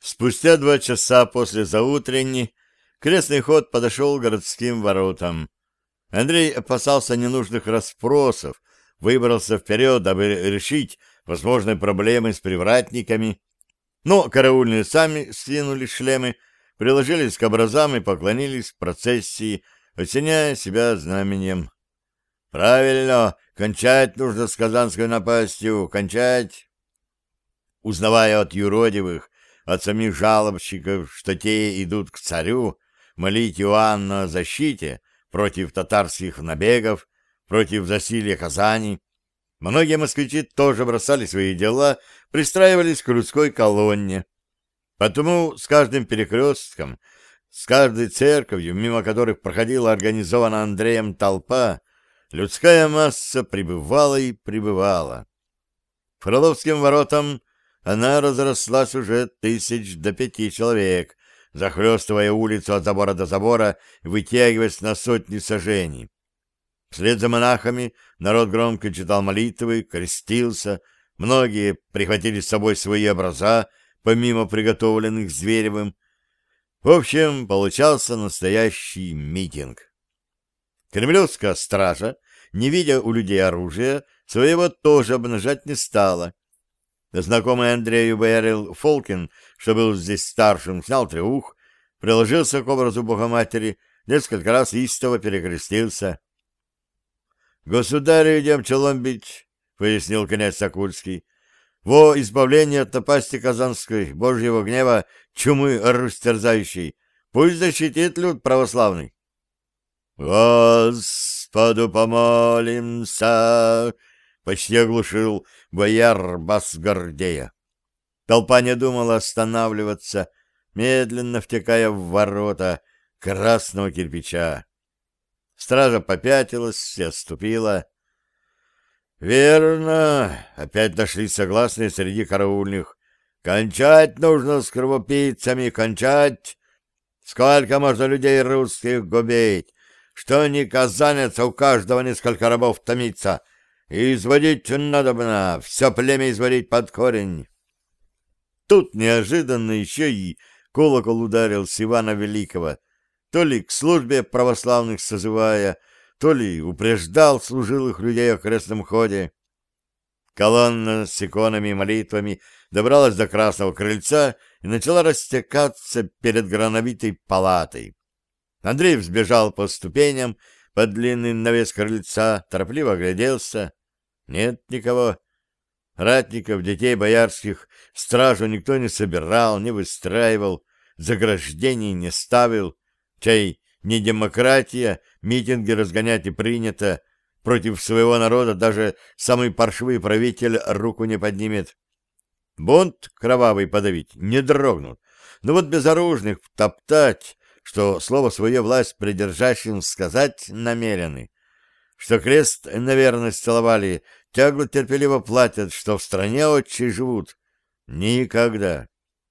Спустя 2 часа после заутренней крестный ход подошел к городским воротам. Андрей опасался ненужных расспросов, выбрался вперед, дабы решить возможные проблемы с привратниками, но караульные сами скинули шлемы, приложились к образам и поклонились в процессии, осеняя себя знаменем. «Правильно, кончать нужно с казанской напастью, кончать!» Узнавая от юродивых, от самих жалобщиков, что те идут к царю, молить Иоанна о защите против татарских набегов, против засилья Казани, многие москвичи тоже бросали свои дела, пристраивались к людской колонне. Потому с каждым перекрестком, с каждой церковью, мимо которых проходила организована Андреем толпа, людская масса прибывала и прибывала. К Фроловским воротам она разрослась уже 1000 до 5 человек, захлестывая улицу от забора до забора, вытягиваясь на сотни сажений. Вслед за монахами народ громко читал молитвы, крестился, многие прихватили с собой свои образа, помимо приготовленных Зверевым. В общем, получался настоящий митинг. Кремлевская стража, не видя у людей оружия, своего тоже обнажать не стала. Знакомый Андрею боярин Фолкин, что был здесь старшим, снял треух, приложился к образу Богоматери, несколько раз истово перекрестился. — Государю идем челом бить, — пояснил князь Сокульский. — Во избавление от напасти казанской, Божьего гнева, чумы растерзающей, пусть защитит люд православный. — Господу помолимся! — почти оглушил бояр бас Гордея. Толпа не думала останавливаться, медленно втекая в ворота красного кирпича. Стража попятилась и отступила. «Верно!» — опять нашлись согласные среди караульных. «Кончать нужно с кровопийцами, кончать! Сколько можно людей русских губить? Что ни казанец, а у каждого несколько рабов томится. И изводить надобно, все племя изводить под корень». Тут неожиданно еще и колокол ударил с Ивана Великого, то ли к службе православных созывая, то ли упреждал служилых людей о крестном ходе. Колонна с иконами и молитвами добралась до Красного крыльца и начала растекаться перед грановитой палатой. Андрей взбежал по ступеням под длинный навес крыльца, торопливо огляделся. Нет никого. Ратников, детей боярских, стражу никто не собирал, не выстраивал, заграждений не ставил. Чай не демократия, митинги разгонять и принято. Против своего народа даже самый паршивый правитель руку не поднимет. Бунт кровавый подавить не дрогнут. Но вот безоружных топтать, что слово свое власть придержащим сказать намерены. Что крест на верность целовали, тягло терпеливо платят, что в стране отчей живут. Никогда.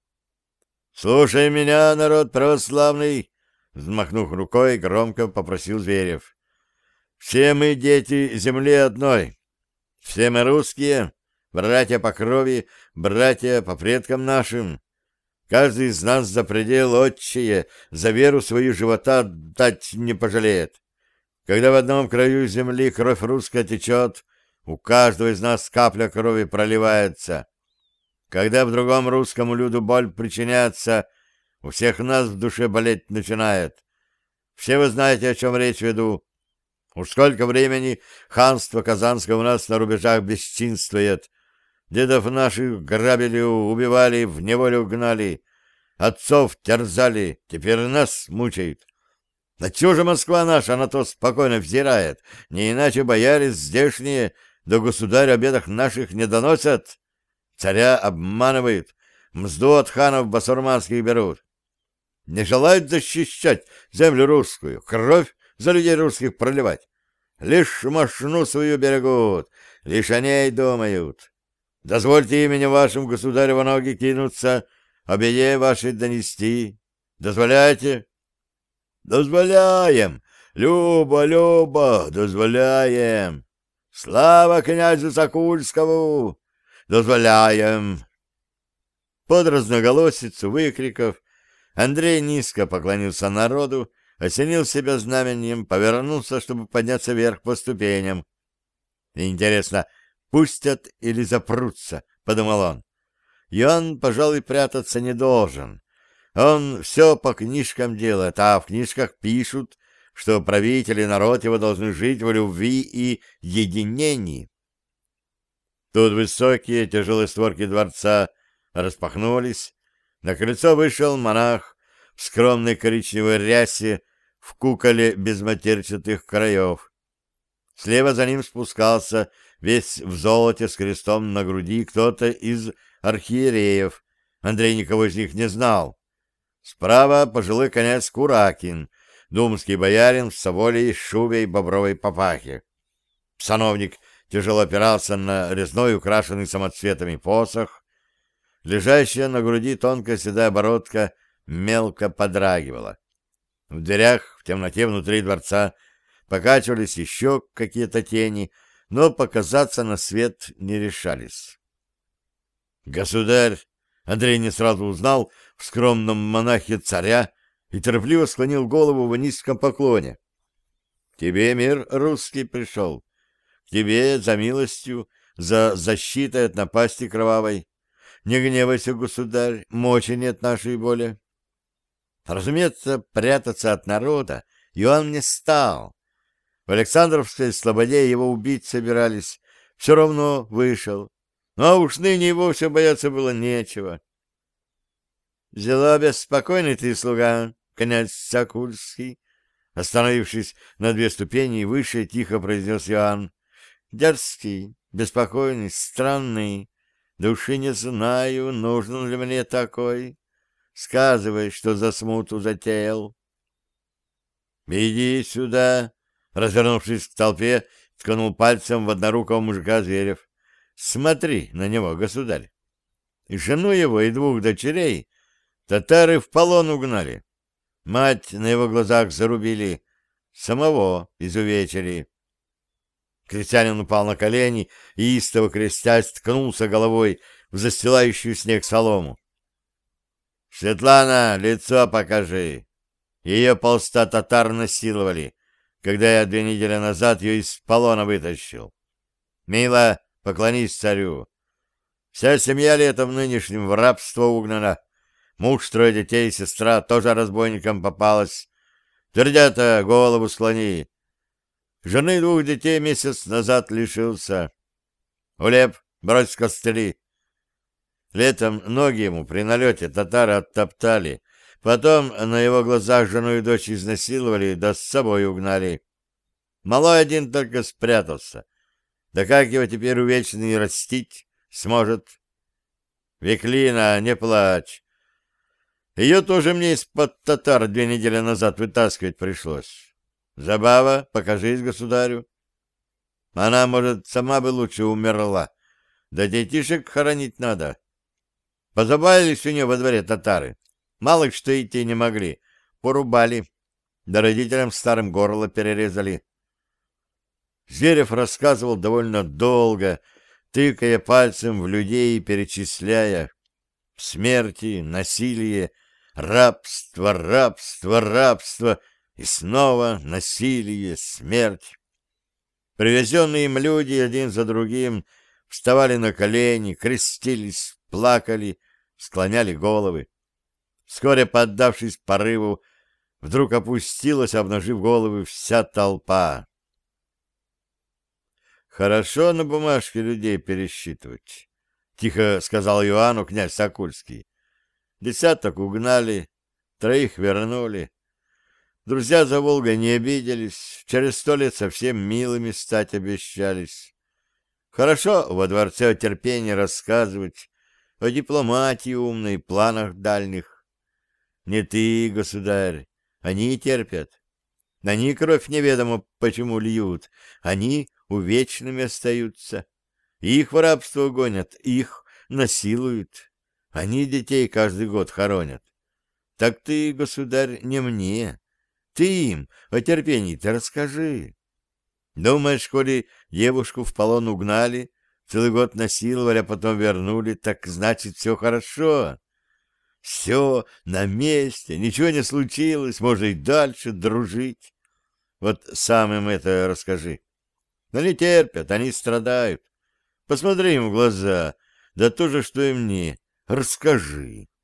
«Слушай меня, народ православный!» Взмахнув рукой, громко попросил Зверев. «Все мы дети земли одной. Все мы русские, братья по крови, братья по предкам нашим. Каждый из нас за предел отчие, за веру свою живота дать не пожалеет. Когда в одном краю земли кровь русская течет, у каждого из нас капля крови проливается. Когда в другом русскому люду боль причиняется, у всех нас в душе болеть начинает. Все вы знаете, о чем речь веду. Уж сколько времени ханство Казанское у нас на рубежах бесчинствует. Дедов наших грабили, убивали, в неволю гнали, отцов терзали, теперь нас мучают. А чего же Москва наша на то спокойно взирает? Не иначе бояре здешние до государя о бедах наших не доносят. Царя обманывают, мзду от ханов басурманских берут. Не желают защищать землю русскую, кровь за людей русских проливать. Лишь мошну свою берегут, лишь о ней думают. Дозвольте именем вашим государю во ноги кинуться, о беде вашей донести. Дозволяете? Дозволяем, Люба, Люба, дозволяем. Слава князю Сокульскому! Дозволяем. Под разноголосицу выкриков Андрей низко поклонился народу, осенил себя знаменем, повернулся, чтобы подняться вверх по ступеням. «Интересно, пустят или запрутся?» — подумал он. И он, пожалуй, прятаться не должен. Он все по книжкам делает, а в книжках пишут, что правитель и народ его должны жить в любви и единении. Тут высокие тяжелые створки дворца распахнулись. На крыльцо вышел монах в скромной коричневой рясе в куколе без матерчатых краев. Слева за ним спускался весь в золоте с крестом на груди кто-то из архиереев. Андрей никого из них не знал. Справа пожилой князь Куракин, думский боярин в соболей шубе и бобровой папахе. Сановник тяжело опирался на резной, украшенный самоцветами посох. Лежащая на груди тонкая седая бородка мелко подрагивала. В дверях, в темноте внутри дворца, покачивались еще какие-то тени, но показаться на свет не решались. «Государь!» — Андрей не сразу узнал в скромном монахе царя и торопливо склонил голову в низком поклоне. «К тебе мир русский пришел, к тебе за милостью, за защитой от напасти кровавой. Не гневайся, государь, мочи нет нашей боли». Разумеется, прятаться от народа и он не стал. В Александровской слободе его убить собирались, все равно вышел. А уж ныне его все бояться было нечего. «Взяла беспокойный ты, слуга, князь Сокульский», остановившись на 2 ступени выше, тихо произнес Иоанн. «Дерзкий, беспокойный, странный, души не знаю, нужен ли мне такой. Сказывай, что за смуту затеял». «Иди сюда», — развернувшись к толпе, ткнул пальцем в однорукого мужика Зверев. «Смотри на него, государь. Жену его и 2 дочерей татары в полон угнали. Мать на его глазах зарубили, самого изувечили». Крестьянин упал на колени и, истово крестясь, ткнулся головой в застилающую снег солому. «Светлана, лицо покажи. Ее 100 татар насиловали, когда я 2 недели назад ее из полона вытащил. Мила, поклонись царю. Вся семья летом нынешним в рабство угнана. Муж, 3 детей, сестра тоже разбойникам попалась. Твердята, голову склони. Жены 2 детей месяц назад лишился. Улеп, брось костыли». Летом ноги ему при налете татары оттоптали. Потом на его глазах жену и дочь изнасиловали, да с собой угнали. Малой один только спрятался. Да как его теперь увечный растить сможет? Виклина, не плачь. Ее тоже мне из-под татар 2 недели назад вытаскивать пришлось. Забава, покажись государю. Она, может, сама бы лучше умерла. Да детишек хоронить надо. Позабавились у нее во дворе татары. Мало что идти не могли. Порубали. Да родителям старым горло перерезали. Зверев рассказывал довольно долго, тыкая пальцем в людей и перечисляя: смерти, насилие, рабство, рабство, рабство и снова насилие, смерть. Привезенные им люди один за другим вставали на колени, крестились, плакали, склоняли головы. Вскоре, поддавшись порыву, вдруг опустилась, обнажив головы, вся толпа. «Хорошо на бумажке людей пересчитывать», — тихо сказал Иоанну князь Сокульский. 10 угнали, 3 вернули. Друзья за Волгой не обиделись, через 100 лет совсем милыми стать обещались. Хорошо во дворце о терпении рассказывать, о дипломатии умной, планах дальних. Не ты, государь, они терпят. Они кровь неведомо почему льют, они увечными остаются. Их в рабство гонят, их насилуют. Они детей каждый год хоронят. Так ты, государь, не мне. Ты им о терпении-то расскажи. Думаешь, коли девушку в полон угнали, Целый год насиловали, а потом вернули, так значит, все хорошо. Все на месте, ничего не случилось, можно и дальше дружить. Вот сам им это расскажи. Они терпят, они страдают. Посмотри им в глаза, да то же, что и мне. Расскажи.